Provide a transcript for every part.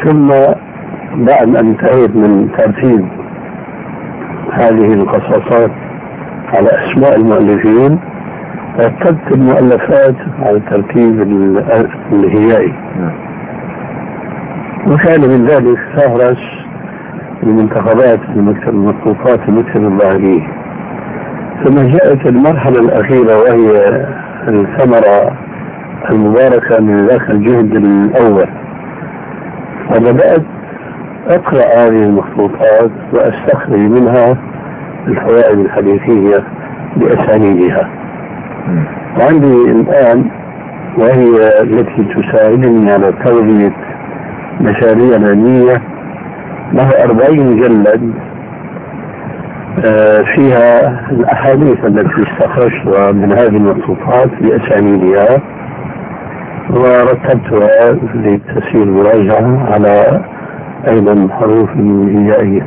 ثم بعد أن انتهيت من ترتيب هذه القصصات على أسماء المؤلفين رتبت المؤلفات على الترتيب الهيائي، وكان من ذلك فهرس المنتخبات المخطوطات المكتب الظاهري. ثم جاءت المرحلة الأخيرة وهي الثمرة المباركة من ذاك الجهد الأول، وبدأت أقرأ هذه المخطوطات وأستخرج منها الفوائد الحديثية بأسانيدها. وعندي الآن وهي التي تساعدني على تغذية مشاريع علمية له 40 مجلد فيها الأحاديث التي استخرجتها من هذه المخطوطات بأسانيدها، ورتبتها لتسهيل مراجعة على أيضا حروف هيائية.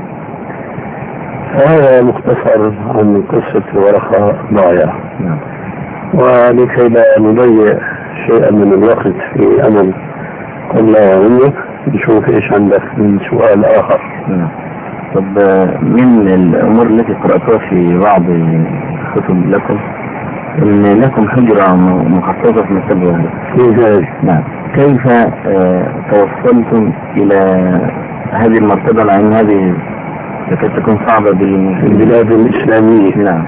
فهذا مختصر عن قصة الورقة ضايعة، ولكي لا نضيع شيئا من الوقت في أمل قل لا يهمك نشوف إيش عندك من سؤال آخر. طب من الأمور التي قرأتها في بعض الكتب لكم إن لكم حجرة مخصصة في مكتب الظاهري. نعم، كيف توصلتم إلى هذه المرتبة لأن هذه تكاد تكون صعبة بالبلاد الإسلامية؟ نعم.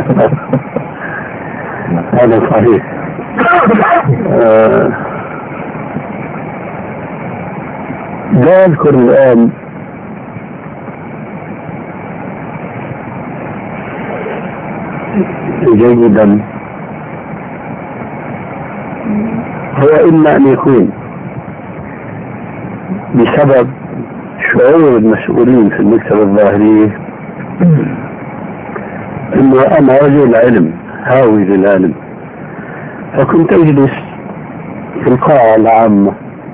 هذا صحيح. لا أذكر الآن جيدا، هو إما أن يكون بسبب شعور المسؤولين في المكتب الظاهري إنه أنا رجل علم هاوي للعلم، فكنت أجلس في القاعة العامة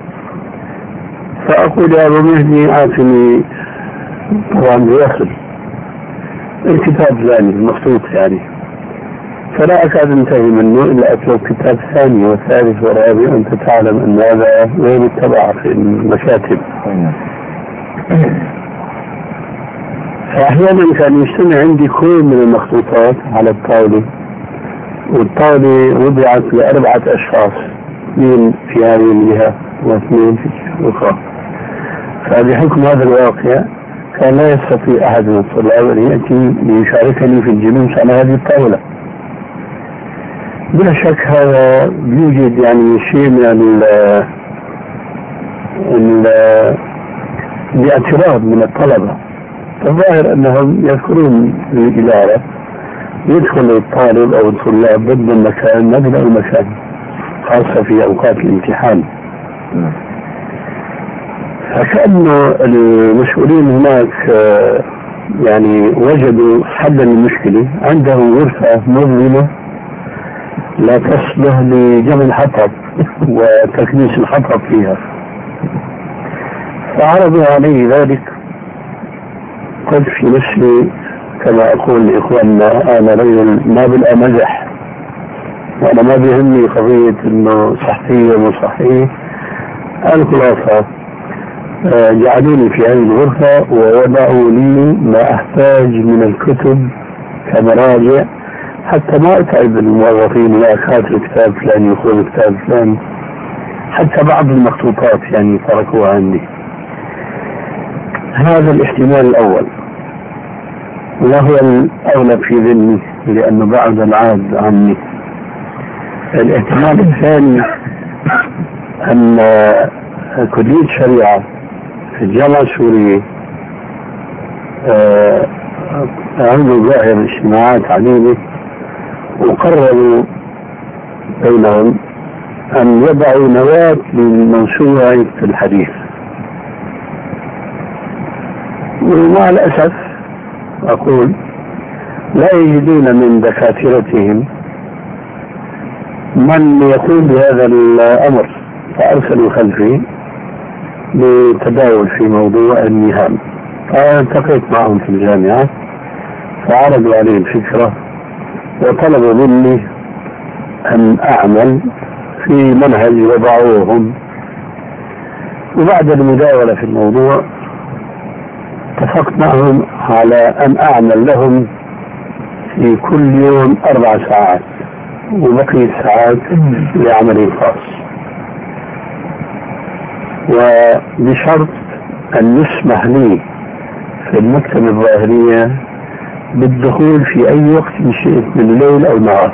فأقول يا أبو مهدي آتني، طبعا بيصل الكتاب الثاني المخطوط يعني، فلا أكاد انتهي منه إلا أطلب كتاب ثاني وثالث ورابع. أنت تعلم أن هذا غير متبع في المكاتب. فأحيانا كان يجتمع عندي كل من المخطوطات على الطاولة، والطاولة وضعت ل4 أشخاص، 2 في هذه الجهة و2 في الأخرى. فبحكم هذا الواقع كان لا يستطيع أحد من الطلاب أن يأتي ليشاركني في الجلوس على هذه الطاولة. بلا شك هذا يوجد يعني شيء من الاعتراض من الطلبة. الظاهر أنهم يذكرون الإدارة يدخل الطالب أو الطلاب ضد المكان مبدأ المكان، خاصة في أوقات الامتحان. فكأنه المسؤولين هناك يعني وجدوا حلا للمشكلة، عندهم غرفة مظلمة لا تصلح لجمع الحطب وتكنيس الحطب فيها، فعرضوا علي ذلك. قلت في نفسي كما أقول لإخواننا أنا رجل ما بالأمزح، وأنا ما بيهمني قضية إنه صحية ومو صحية. الخلاصة جعلوني في هذه الغرفة ووضعوا لي ما أحتاج من الكتب كمراجع حتى ما أتعب الموظفين، لا أخاطر كتاب فلان يخوض كتاب فلان، حتى بعض المخطوطات يعني تركوها عندي. هذا الاحتمال الأول وهو الأغلب في ذهني لأنه بعد العاد عني. الاحتمال الثاني أن كلية شريعة في الجامعة السورية عملوا ظاهر اجتماعات عديدة وقرروا بينهم أن يضعوا نواة للموسوعة في الحديث. ومع الأسف أقول لا يجدون من دكاترتهم من يقوم بهذا الأمر، فأرسلوا خلفي لتداول في موضوع المهام. فالتقيت معهم في الجامعة فعرضوا علي الفكرة وطلبوا مني أن أعمل في منهج وضعوهم وبعد المداولة في الموضوع اتفقت معهم على أن أعمل لهم في كل يوم 4 ساعات وبقية ساعات لعملي الخاص، وبشرط أن يسمح لي في المكتبة الظاهرية بالدخول في أي وقت شئت من الليل أو النهار.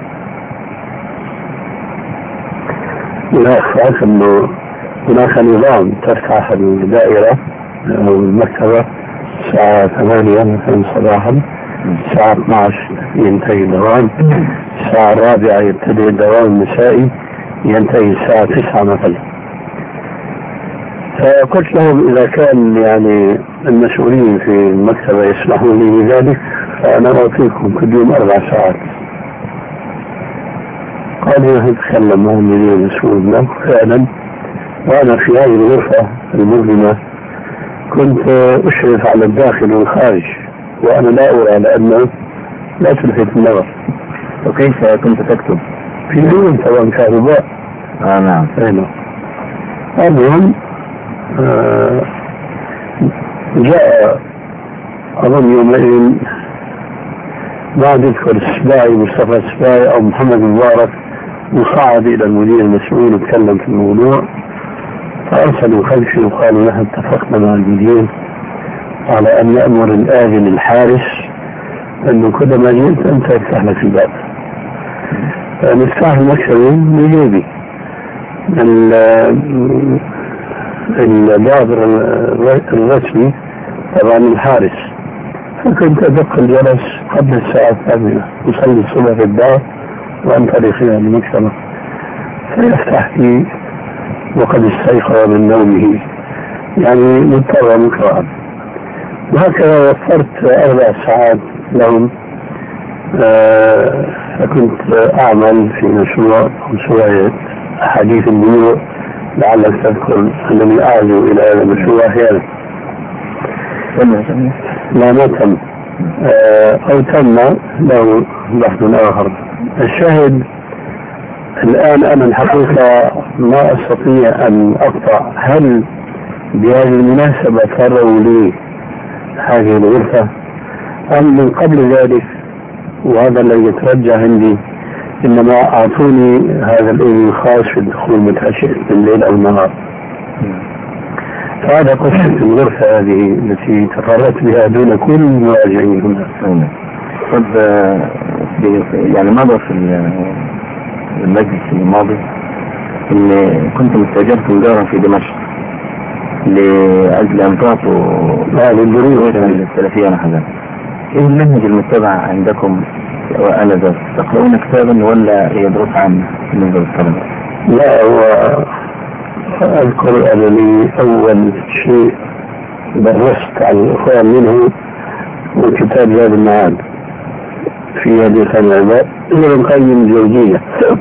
ولا أخفاك أنه هناك نظام تفتح الدائرة أو المكتبة الساعة 8 مثلا صباحا، الساعة 12 ينتهي الدوام، الساعة 4 يبتدئ الدوام المسائي ينتهي الساعة 9 مثلا. فقلت لهم إذا كان يعني المسؤولين في المكتبة يسمحون لي بذلك فأنا أعطيكم كل يوم 4 ساعات. قالوا نتكلم مع المدير المسؤول له فعلا. وأنا في هذه الغرفة المظلمة كنت أشرف على الداخل والخارج وأنا لا أرى لأنه لا تلفت النظر. وكيف كنت تكتب؟ في دون طبعا كهرباء. نعم. المهم جاء أظن يومئذ ما أذكر السباعي مصطفى السباعي أو محمد مبارك وصعد إلى المدير المسؤول وتكلم في الموضوع، فأرسلوا خلفي وقالوا نحن اتفقنا مع المدير على أن يأمر الآذن الحارس أنه كل ما جئت أنت افتح لك الباب. فنفتح المكتب من جيبي الباب الرسمي طبعا الحارس، فكنت أدق الجرس قبل الساعة 8 وصلي الصبح في الدار وأنطلق إلى المكتبة فيفتح لي وقد استيقظ من نومه، يعني مضطر مكرها. وهكذا وفرت 4 ساعات لهم. فكنت أعمل في مشروع أحاديث البيوع، لعلك تذكر أنني أعزو إلى هذا المشروع أحيانا. لا ما تم أو تم له بحث آخر. الشاهد الآن أنا الحقيقة ما أستطيع أن أقطع هل بهذه المناسبة فروا لي هذه الغرفة أم من قبل ذلك، وهذا الذي يترجع عندي، إنما أعطوني هذا الإذن الخاص في الدخول متى شئت من الليل أو النهار. فهذا قصة الغرفة هذه التي تفردت بها دون كل المراجعين هنا. طب يعني ماذا في المجلس الماضي إن كنت مستأجرت مدارا في دمشق لأجل أن تعطوا للدروس الثلاثية نحن. إيه المنهج المتبع عندكم وأنا ذا تقرؤون كتابا ولا هي دروس عامة بالنسبة للطلبة؟ لا، هو أذكر أنني أول شيء درست على الإخوان منه وكتاب زاد المعاد في هذه العباد ابن قيم الجوزية،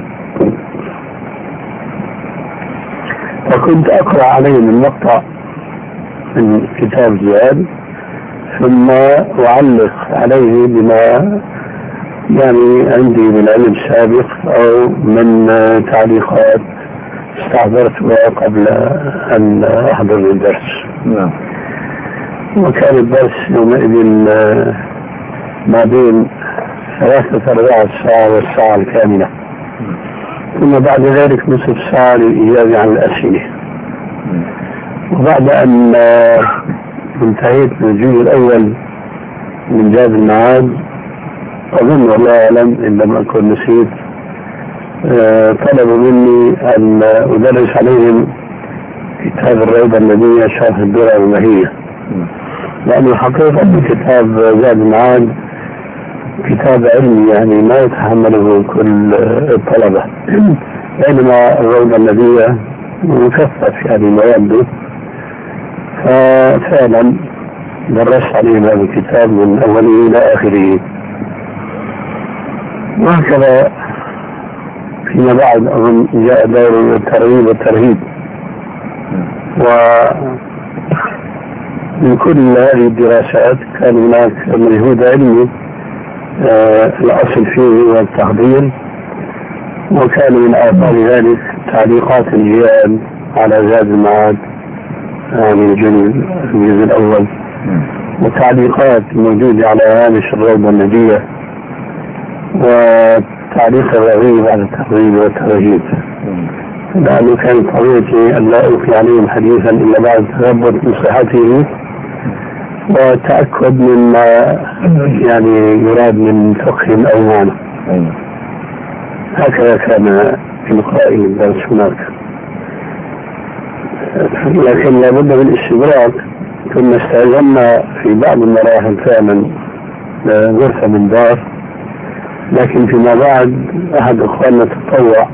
فكنت أقرأ عليهم المقطع من كتاب زاد ثم أعلق عليه بما يعني عندي من علم سابق أو من تعليقات استحضرتها قبل أن أحضر الدرس. وكان الدرس يومئذ ما بين 3-4 ساعة والساعة الكاملة، ثم بعد ذلك نصف ساعة للإجابة عن الأسئلة. وبعد أن انتهيت من الجزء الأول من زاد المعاد أظن والله أعلم إن لم أكن نسيت طلبوا مني أن أدرس عليهم كتاب الروضة النبوية شرح الدرر المهية، لأن الحقيقة كتاب زاد المعاد كتاب علمي يعني ما يتحمله كل الطلبة، بينما الروضة النبوية مكثف يعني مواد. ففعلا درست عليهم هذا الكتاب من أوله إلى آخره. وهكذا فيما بعد أظن جاء دور الترغيب والترهيب، ومن كل هذه الدراسات كان هناك مجهود علمي الأصل فيه هو التحضير، وكان من آثار ذلك تعليقات الجيال على زاد المعاد يعني الجزء الأول، وتعليقات موجودة على هامش الروضة النبية، وتعليق الرغيب على الترغيب والترهيب، لأنه كان طبيعتي أن لا ألقي عليهم حديثا إلا بعد تثبت من صحته وتأكد مما يعني يراد من فقه أو معنى. هكذا كان في لقائي الدرس هناك. لكن لابد من الاستدراك. ثم استأذنا في بعض المراحل فعلا غرفة من دار، لكن فيما بعد أحد أخواننا تطوع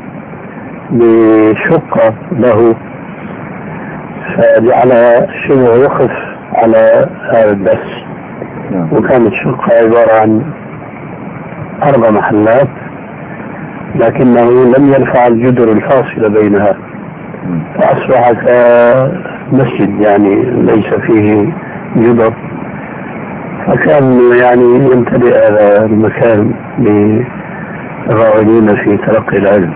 بشقة له فجعل شبه وقف على هذا الدرس، وكانت الشقة عبارة عن 4 محلات، لكنه لم يرفع الجدر الفاصلة بينها، فأصبح كمسجد يعني ليس فيه جدر، فكان يعني يمتلئ هذا المكان للراغبين في تلقي العلم.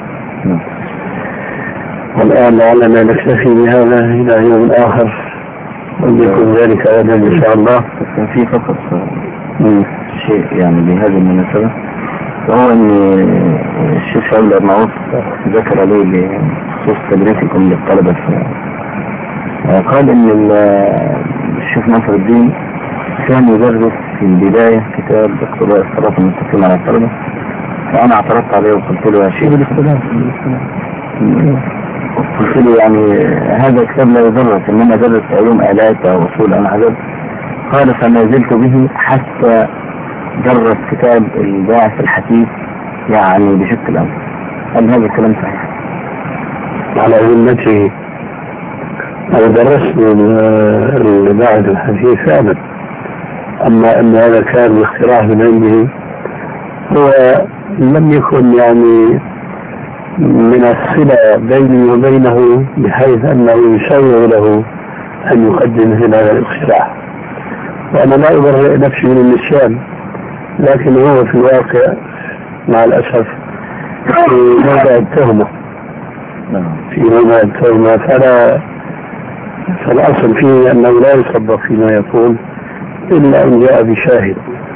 والآن لعلنا نكتفي بهذا إلى يوم آخر، ويكون ذلك غدا إن شاء الله. في فقط شيء يعني بهذه المناسبة، وهو أن الشيخ شعيب المعروف ذكر لي بخصوص تدريسكم للطلبة، قال أن الشيخ ناصر الدين كان يدرس في البداية كتاب اقتضاء الصراط المستقيم على الطلبة، فأنا اعترضت عليه وقلت له يا شيخ، قلت له يعني هذا الكتاب لا يدرس، إنما درس علوم آلات أو أصول أو حاجات. قال فما زلت به حتى درس كتاب الباعث الحديث يعني بشق الأمر. هل هذا الكلام صحيح؟ على ذمته أنا درست الباعث الحديث فعلا، أما أن هذا كان باختراع من عنده، هو لم يكن يعني من الصلة بيني وبينه بحيث أنه يسوغ له أن يقدم هذا الاختراع، وأنا لا أبرئ نفسي من النسيان، لكن هو في الواقع مع الأسف في موضع التهمة، فالأصل فيه أنه لا يصدق فيما يقول إلا أن جاء بشاهد.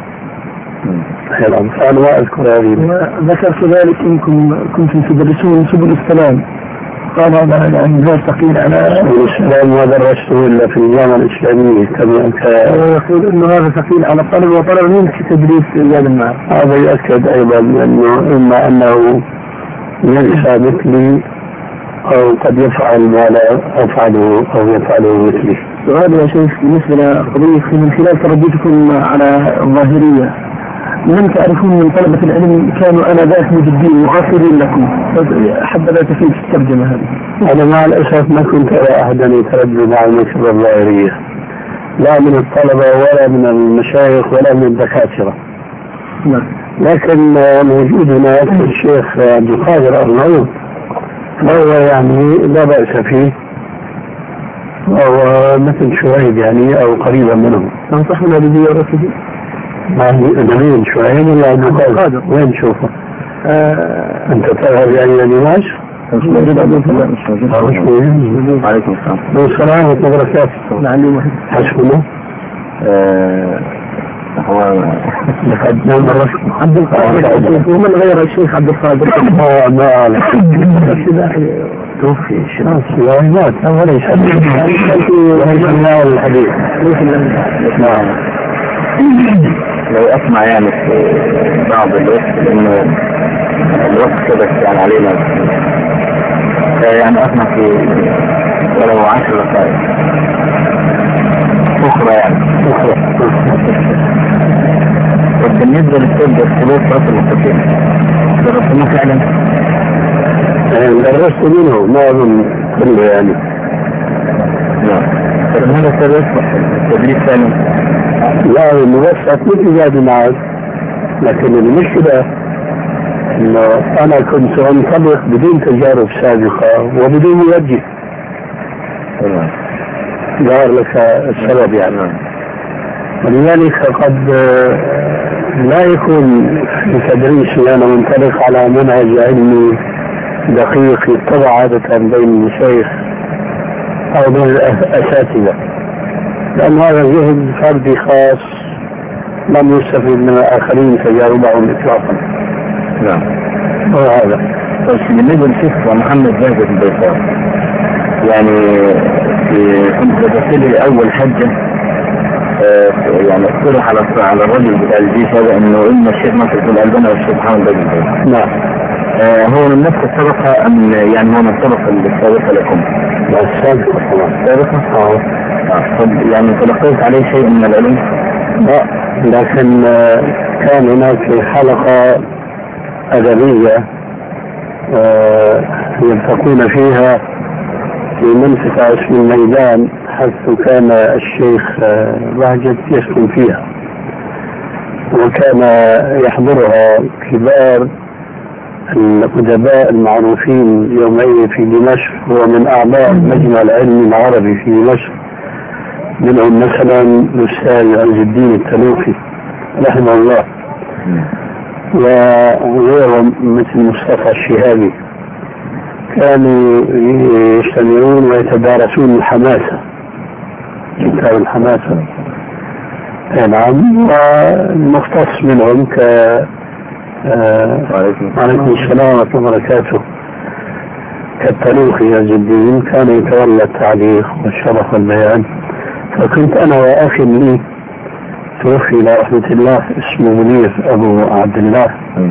فأنا ما أذكر هذه. ذكرت ذلك إنكم كنتم تدرسون سبل السلام، قال هذا يعني غير ثقيل على سبل السلام، ما درسته إلا في الجامعة الإسلامية يقول إنه هذا ثقيل على الطالب، وطلب منك تدريس زاد المعارف. هذا يؤكد أيضا أنه إما أنه ينسى مثلي أو قد يفعل ما لا أفعله أو يفعله مثلي. سؤال يا شيخ بالنسبة لقضية من خلال ترددكم على الظاهرية، من تعرفون من طلبة العلم كانوا آنذاك مجدين مغافرين لكم، حبذا تفيد في الترجمة هذه. أنا مع الأسف ما كنت أرى أحدا يتردد على المكتبة الظاهرية، لا من الطلبة ولا من المشايخ ولا من الدكاترة. لكن موجود هناك الشيخ عبد القادر أرناؤوط، وهو يعني لا بأس فيه، وهو مثل شعيب يعني أو قريبا منه. تنصحنا بزيارته؟ نبيل شعيب ولا عبد القادر؟ وين تشوفه؟ أنت تذهب يعني لدمشق؟ مش موجود. عليكم السلام. السلام ورحمة الله وبركاته. حسبنا. هو لقد نام عبد القادر، ومن غير الشيخ عبد القادر؟ ما توفي الشيخ مات وليس الحديث. نعم. لو أسمع يعني في بعض الوقت إنه الوقت كده يعني علينا، يعني أسمع في ولو 10 دقائق أخرى يعني بالنسبة للطب الخلوط صوت المستقيم درستموه فعلا؟ درست منه ما أظن كله يعني. نعم. هذا التدريس فعلا؟ لا المبسط مثل زاد معك، لكن المشكلة انه انا كنت انطلق بدون تجارب سابقة وبدون موجه. ظهر لك السبب يعني. ولذلك قد لا يكون في تدريسي انا منطلق على منهج علمي دقيق يتبع عادة بين المشايخ أو من الأساتذة، لأن هذا جهد فردي خاص لم يستفيد من الآخرين تجاربهم إطلاقا. نعم. وهذا بس بالنسبة للشيخ محمد زاهد البيطار، يعني كنت ذكرت لي أول حجة يعني اقترح على الرجل بتاع الجيش هذا إنه إن الشيخ ناصر بن الألباني والشيخ محمد زاهد البيطار. نعم. هو من نفس الطبقة أم يعني هو من الطبقة السابقة لكم؟ السابقة طبعا. السابقة؟ طب يعني تلقيت عليه شيء من العلم؟ لا، لكن كان هناك حلقة أدبية يلتقون فيها في منطقة اسم الميدان، حيث كان الشيخ بهجت يسكن فيها، وكان يحضرها كبار الأدباء المعروفين يومئذ في دمشق، ومن أعضاء المجمع العلمي العربي في دمشق، منهم مثلا الأستاذ عز الدين التلوفي رحمه الله، وغيرهم مثل مصطفى الشهابي. كانوا يجتمعون ويتدارسون الحماسة، كتاب الحماسة. نعم. والمختص منهم وعليكم السلام ورحمة الله وبركاته كالتلوخي عز الدين كان يتولى التعليق والشرح والبيان. فكنت أنا وأخي لي توفي إلى رحمة الله اسمه منير أبو عبد الله،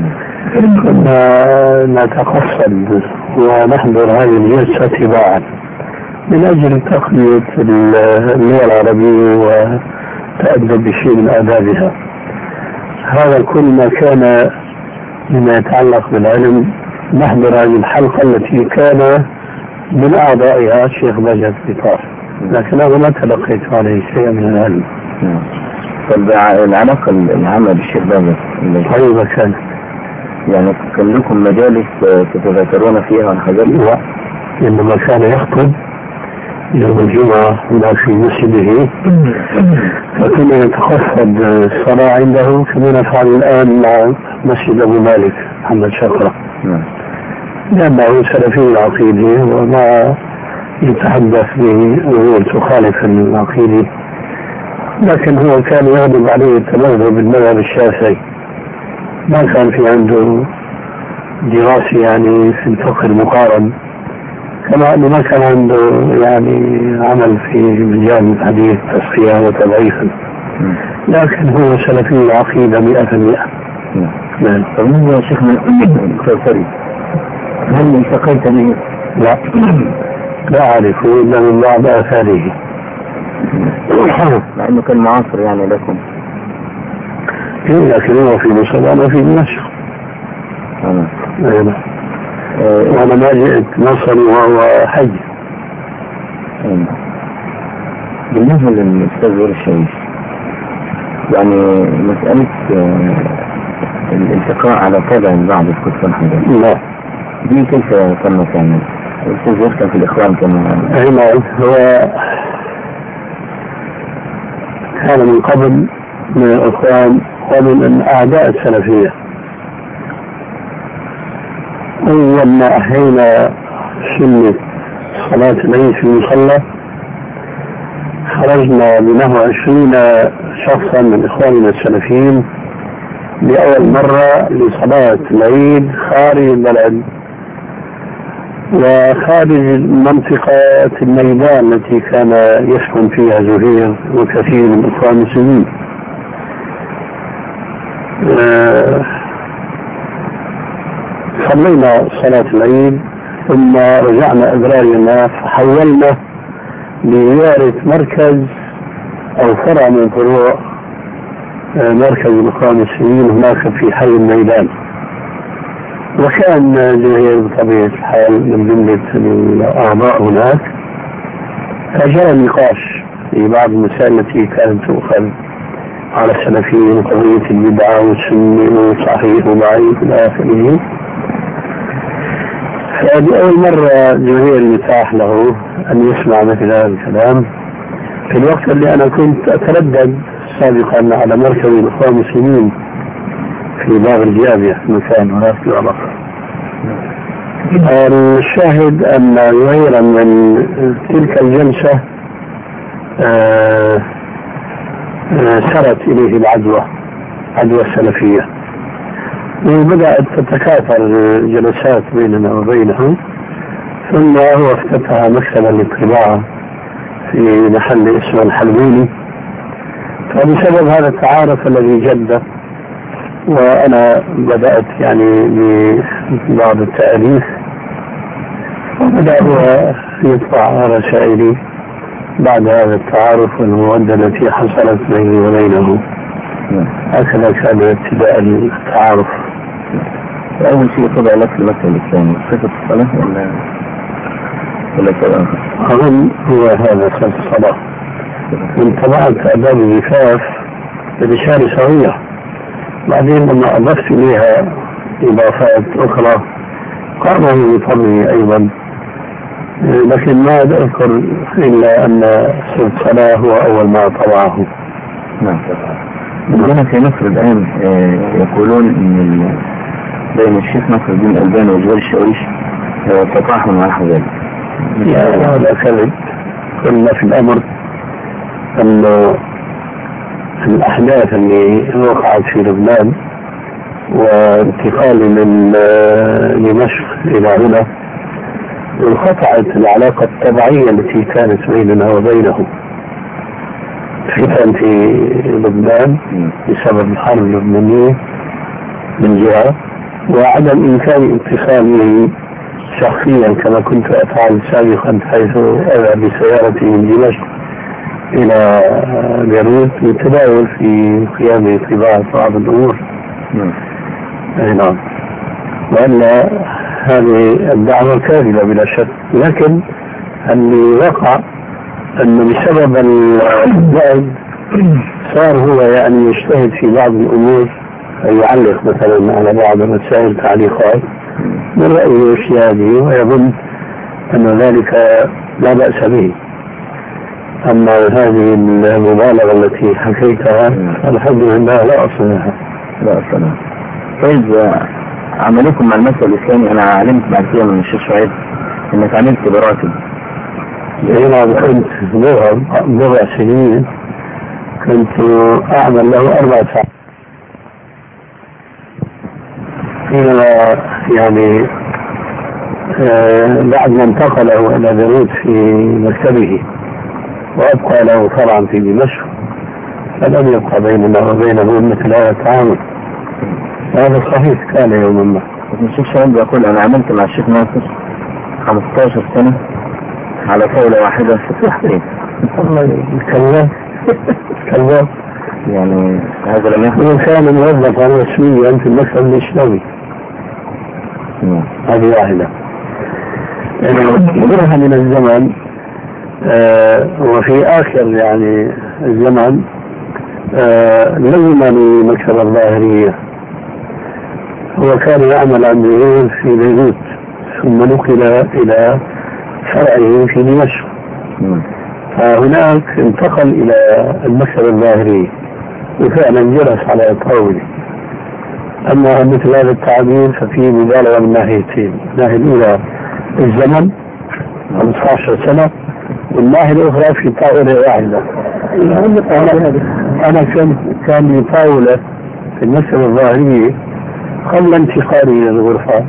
كنا نتقصد ونحضر هذه الجلسة تباعا من أجل تقوية اللغة العربية وتأدب بشيء من آدابها. هذا كل ما كان مما يتعلق بالعلم. نحضر هذه الحلقة التي كان من أعضائها الشيخ بهجت بيطار، لكن أنا ما تلقيت عليه شيء من العلم. فالعلاقة العامة بالشيخ بهجت طيبة كانت، يعني كان لكم مجالس تتذكرون فيها الحاجات؟ لا، إنما كان يخطب يوم الجمعة هنا في مسجده، فكنا نتخفض الصلاة عنده كما نفعل الآن مع مسجد أبو مالك محمد شقرة، لأنه سلفي العقيدة وما يتحدث بأمور تخالف العقيدة، لكن هو كان يغضب عليه التمذهب بالمذهب الشافعي، ما كان في عنده دراسة يعني في الفقه المقارن، كما أنه ما كان عنده يعني عمل في مجال الحديث تصفية وتضعيفا، لكن هو سلفي العقيدة 100%. نعم. فمن يا شيخ من الكوثري هل التقيت به؟ لا أعرفه إلا من بعض آثاره، مع أنه كان معاصر يعني لكم. لكن هو في مصر وأنا في دمشق. وأنا ما جئت مصر وهو حي. بالنسبة للأستاذ زور الشريف، يعني مسألة الالتقاء على تابع بعض الكتب الحديث، لا دي كيف تمت يعني؟ الأستاذ زور كان في الإخوان كما هو كان من قبل من الإخوان ومن أعداء السلفية. أول ما أحيينا سنة صلاة العيد في المصلى خرجنا بنحو 20 شخصا من إخواننا السلفيين لأول مرة لصلاة العيد خارج البلد وخارج منطقة الميدان التي كان يسكن فيها زهير وكثير من إخوان المسلمين. صلينا صلاة العيد ثم رجعنا إبراهيم فحولنا لزيارة مركز أو فرع من فروع مركز الإخوان المسلمين هناك في حي الميدان، وكان زهير بطبيعة الحال من جملة الأعضاء هناك، فجرى النقاش في بعض المسائل التي كانت تؤخذ على السلفيين، قضية البدعة والسنة وصحيح وضعيف إلى آخره. فهذه أول مرة زهير يتاح له أن يسمع مثل هذا الكلام في الوقت اللي أنا كنت أتردد سابقا على مركز الإخوان المسلمين في باب الجامعة مكان هناك في العراق. الشاهد أن غيرا من تلك الجلسة سرت إليه العدوى السلفية، وبدأت تتكاثر الجلسات بيننا وبينه، ثم هو افتتح مكتبا للطباعة في محل اسمه الحلويني. فبسبب هذا التعارف الذي جد، وأنا بدأت يعني ببعض التأليف، وبدأ هو يطبع رسائلي بعد هذا التعارف والمودة التي حصلت بيني وبينه. هكذا كان ابتداء التعارف. أول شيء طبع لك في المكتب الثاني صفة الصلاة ولا كلام؟ أظن هو هذا صفة الصلاة. من طبعت أباب الزفاف برسالة صغيرة، بعدين لما أضفت إليها إضافات أخرى قاموا بطبعه أيضا، لكن ما أذكر إلا أن صفة الصلاة هو أول ما طبعه. نعم. عندنا في مصر الآن يقولون إن بين الشيخ نصر الدين الألباني وجوال الشاويش تطاحن مع ذلك. هذا كذب. كنا في الأمر أن الأحداث اللي وقعت في لبنان وانتقالي من دمشق إلى هنا انقطعت العلاقة الطبيعية التي كانت بيننا وبينه. فتن في لبنان بسبب الحرب اللبنانية من جهة، وعدم إمكان اتصاله شخصيا كما كنت أفعل سابقا، حيث أذهب بسيارتي من دمشق إلى بيروت للتداول في قيام طباعة بعض الأمور. نعم. وأن هذه الدعوة كاذبة بلا شك، لكن اللي وقع أنه بسبب البعد صار هو يعني يجتهد في بعض الأمور، يعلق مثلا على بعض الرسائل تعليقات من رأيه اجتهاده ويظن أن ذلك لا بأس به. أما هذه المبالغة التي حكيتها الحمد لله لا أصل لها. لا أصل لها. طيب عملكم مع المسألة الإسلامي، أنا علمت بعد كده من الشيخ شعيب أنك عملت براتب. هنا كنت بضع سنين كنت أعمل له 4 ساعات. حينما يعني بعد ما انتقله إلى بيروت في مكتبه وأبقى له فرعا في دمشق، فلم يبقى بيننا وبينه مثل هذا التعامل. هذا صحيح كان يوما ما. الشيخ شعيب يقول أنا عملت مع الشيخ ناصر 15 سنة على طاولة واحدة في التحقيق. كذاب. يعني هذا لم يحدث. كان موظفا رسميا في المكتب الإسلامي. هذه واحدة. غيرها من الزمن وفي آخر يعني الزمن لزمني مكتب الظاهرية. هو كان يعمل عن بيروت في بيروت، ثم نقل إلى فرعه في دمشق، فهناك انتقل إلى المكتب الظاهري وفعلا جلس على طاولة. أما مثل هذا التعبير ففيه مبالغة من ناحيتين، الناحية الأولى الزمن 15 سنة، والناحية الأخرى في طاولة واحدة. أنا كان لي طاولة في المكتب الظاهري قبل انتقالي إلى الغرفة،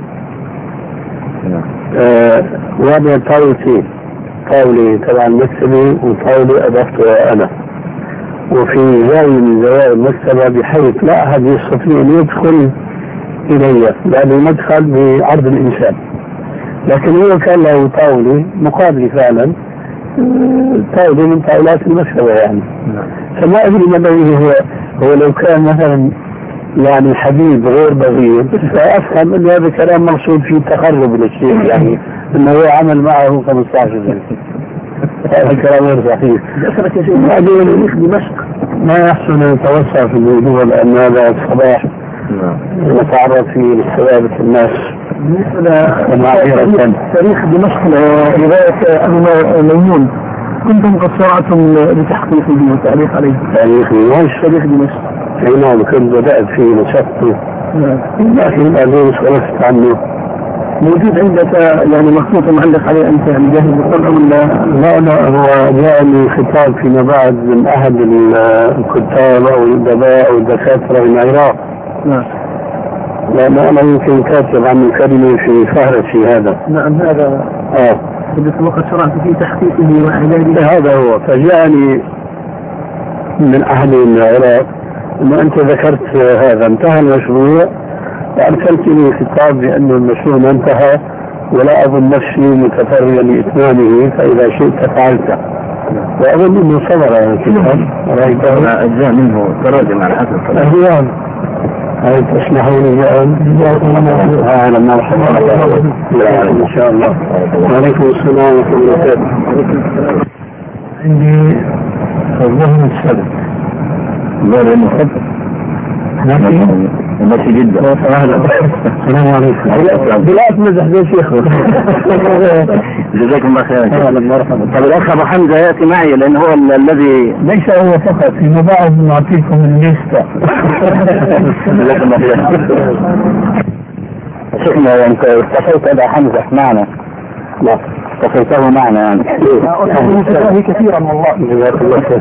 وهذه طاولتين، طاولة تبع المكتبة وطاولة أضفتها أنا، وفي زاوية من زوايا المكتبة بحيث لا أحد يستطيع أن يدخل إلي، لأن المدخل بعرض الإنسان. لكن هو كان له طاولة مقابلة فعلا، طاولة من طاولات المكتبة يعني. فما أدري ما بيه هو لو كان مثلا يعني حبيب غير بغيض فأفهم أن هذا كلام مقصود فيه تقرب للشيء، يعني أنه هو عمل معه 15 سنة. هذا الكلام غير صحيح. بعدين دمشق ما يحسن أن يتوسع في الموضوع، لأن هذا الصباح نتعرض فيه لاستجابة الناس. تاريخ دمشق رواية أبو ميمون كنتم قد شرعتم بتحقيقه والتعليق عليه. تاريخ دمشق نعم كنت بدأت فيه نشطه، لكن بعدين صرفت عنه موجود عندك يعني مخطوط معلق عليه أنت يعني جاهز بالطبع ولا؟ لا هو جاءني خطاب فيما بعد من أحد الكتاب أو الأدباء أو الدكاترة من العراق. نعم. لأن أنا يمكن كاتب عن الكلمة في فهرسي هذا. نعم هذا. بدك وقت شرعت في تحقيقه وإعداده. هذا هو. فجاءني من أحد العراق أنه أنت ذكرت هذا انتهى المشروع وأرسلت لي خطاب بأن المشروع ما انتهى ولا أظن نفسي متفرغا لإتمامه فإذا شئت فعلت. وأظن أنه صبر الكتاب رأيته أجزاء منه تراجم على حسب أهلا هل تسمحوا لي أهلا مرحبا إن شاء الله. وعليكم السلام ورحمة الله وبركاته. عندي الظهر السبت غير المفضل ماشي جدا. السلام عليكم. بلا أتمزح زي شيخ. جزاكم الله خير. أهلا مرحبا. طب الأخ أبو حمزة يأتي معي لأن هو الذي ليس هو فقط فيما بعد نعطيكم الليستة. جزاكم الله خير. شيخنا أنت استفيت أبا حمزة معنا. لا استفيته معنا يعني. أتفاهي كثيرا والله. جزاك الله خير.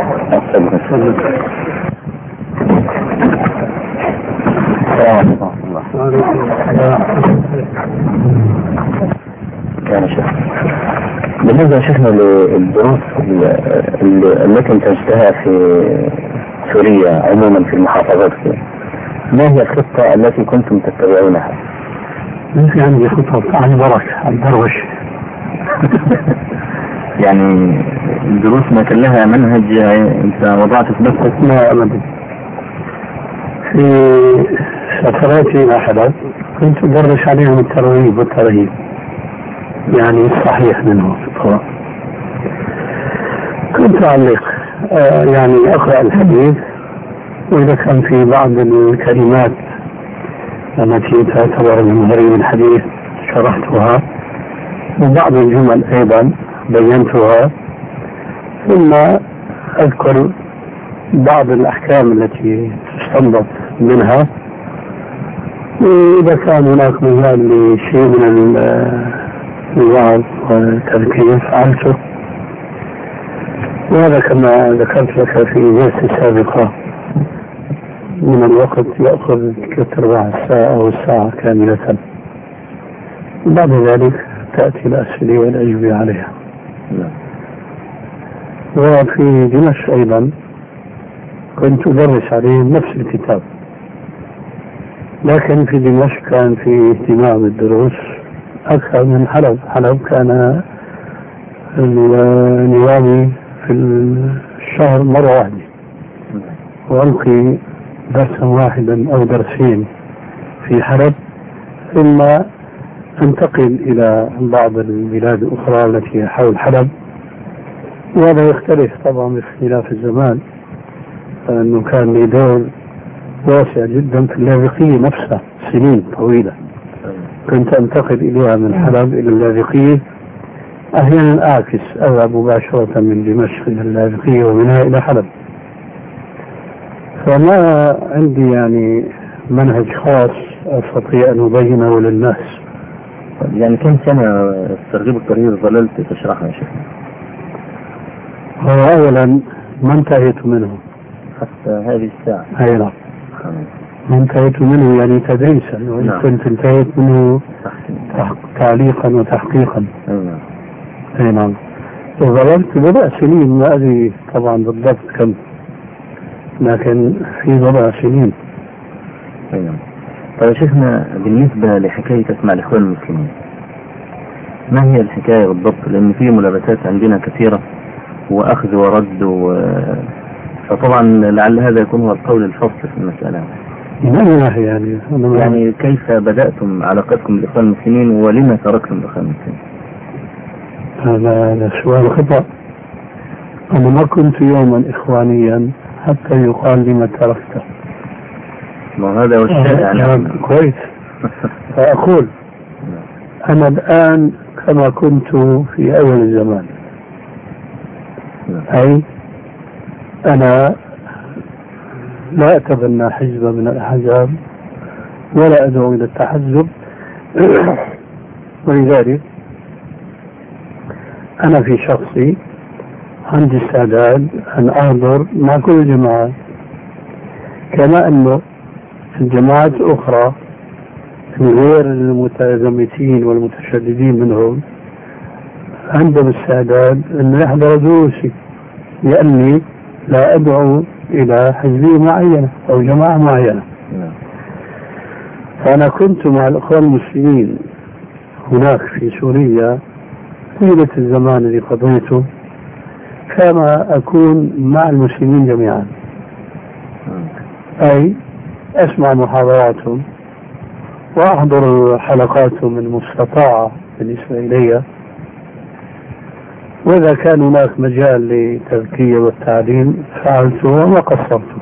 كان شيخ بالنسبة شيخنا للدروس التي انتجتها في سوريا عموما في المحافظات ما هي الخطة التي كنتم تتبعونها؟ ما في عندي خطة عن بركة عن دروش. يعني الدروس ما كان لها منهج انت وضعت في نفسك؟ لا أبدا. في سفراتي مع حدث كنت أدرس عليهم الترغيب والترهيب يعني الصحيح منه طبعا. كنت أعلق يعني أقرأ الحديث وإذا كان في بعض الكلمات التي تعتبر من غريب الحديث شرحتها وبعض الجمل أيضا بينتها ثم أذكر بعض الأحكام التي تستنبط منها وإذا كان هناك مجال لشيء من الوعظ والتذكير فعلته. وهذا كما ذكرت لك في جلسة سابقة من الوقت يأخذ 3/4 ساعة أو الساعة كاملة. بعد ذلك تأتي الأسئلة والأجوبة عليها. وفي دمشق أيضا كنت أدرس عليهم نفس الكتاب لكن في دمشق كان في اهتمام الدروس أكثر من حلب. حلب كان نظامي في الشهر مرة واحدة وألقي درسا واحدا أو درسين في حلب ثم انتقل إلى بعض البلاد الأخرى التي حول حلب. وهذا يختلف طبعا باختلاف الزمان لأنه كان لي دور واسع جدا في اللاذقية نفسها سنين طويلة. كنت أنتقل إليها من حلب إلى اللاذقية أحيانا أعكس أذهب مباشرة من دمشق إلى اللاذقية ومنها إلى حلب. فما عندي يعني منهج خاص أستطيع أن أبينه للناس. يعني كم سنة الترغيب والترهيب ظللت تشرحها يا شيخ؟ هو أولا ما انتهيت منه حتى هذه الساعة. أي نعم ما انتهيت منه يعني تدريسا وإن كنت انتهيت منه تعليقا وتحقيقا. أي نعم. وظللت بضع سنين ما أدري طبعا بالضبط كم لكن في بضع سنين. أيوة. طيب شيخنا بالنسبة لحكايتك مع الإخوان المسلمين ما هي الحكاية بالضبط؟ لأن في ملابسات عندنا كثيرة وأخذ ورد فطبعا لعل هذا يكون هو القول الفصل في المسألة. يعني كيف بدأتم علاقتكم بالإخوان المسلمين ولما تركتم الإخوان المسلمين؟ هذا سؤال خطأ. أنا ما كنت يوما إخوانيا حتى يقال لما تركته. ما هذا هو الشيء كويس. فأقول أنا الآن كما كنت في أول الزمان أي أنا لا أتبنى حزب من الأحزاب ولا أدعو إلى التحزب ولذلك أنا في شخصي عندي استعداد أن أحضر مع كل الجماعات، كما أنه الجماعات الأخرى غير المتزمتين والمتشددين منهم عندهم استعداد أن يحضر دروسي، لأني لا أدعو إلى حزبية معينة أو جماعة معينة. فأنا كنت مع الأخوان المسلمين هناك في سوريا طيلة الزمان الذي قضيته كما أكون مع المسلمين جميعا، أي أسمع محاضراتهم وأحضر حلقاتهم المستطاعة بالنسبة إلي، وإذا كان هناك مجال للتذكية والتعليم فعلته وما قصرته.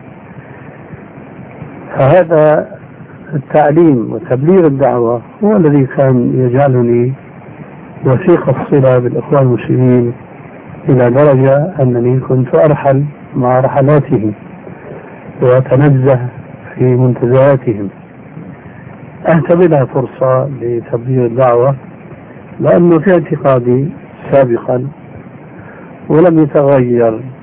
فهذا التعليم وتبليغ الدعوة هو الذي كان يجعلني وثيق الصلة بالإخوان المسلمين إلى درجة أنني كنت أرحل مع رحلاتهم وأتنزه في منتزهاتهم، أعتبرها فرصة لتبليغ الدعوة، لأنه في اعتقادي سابقا ولم يتغير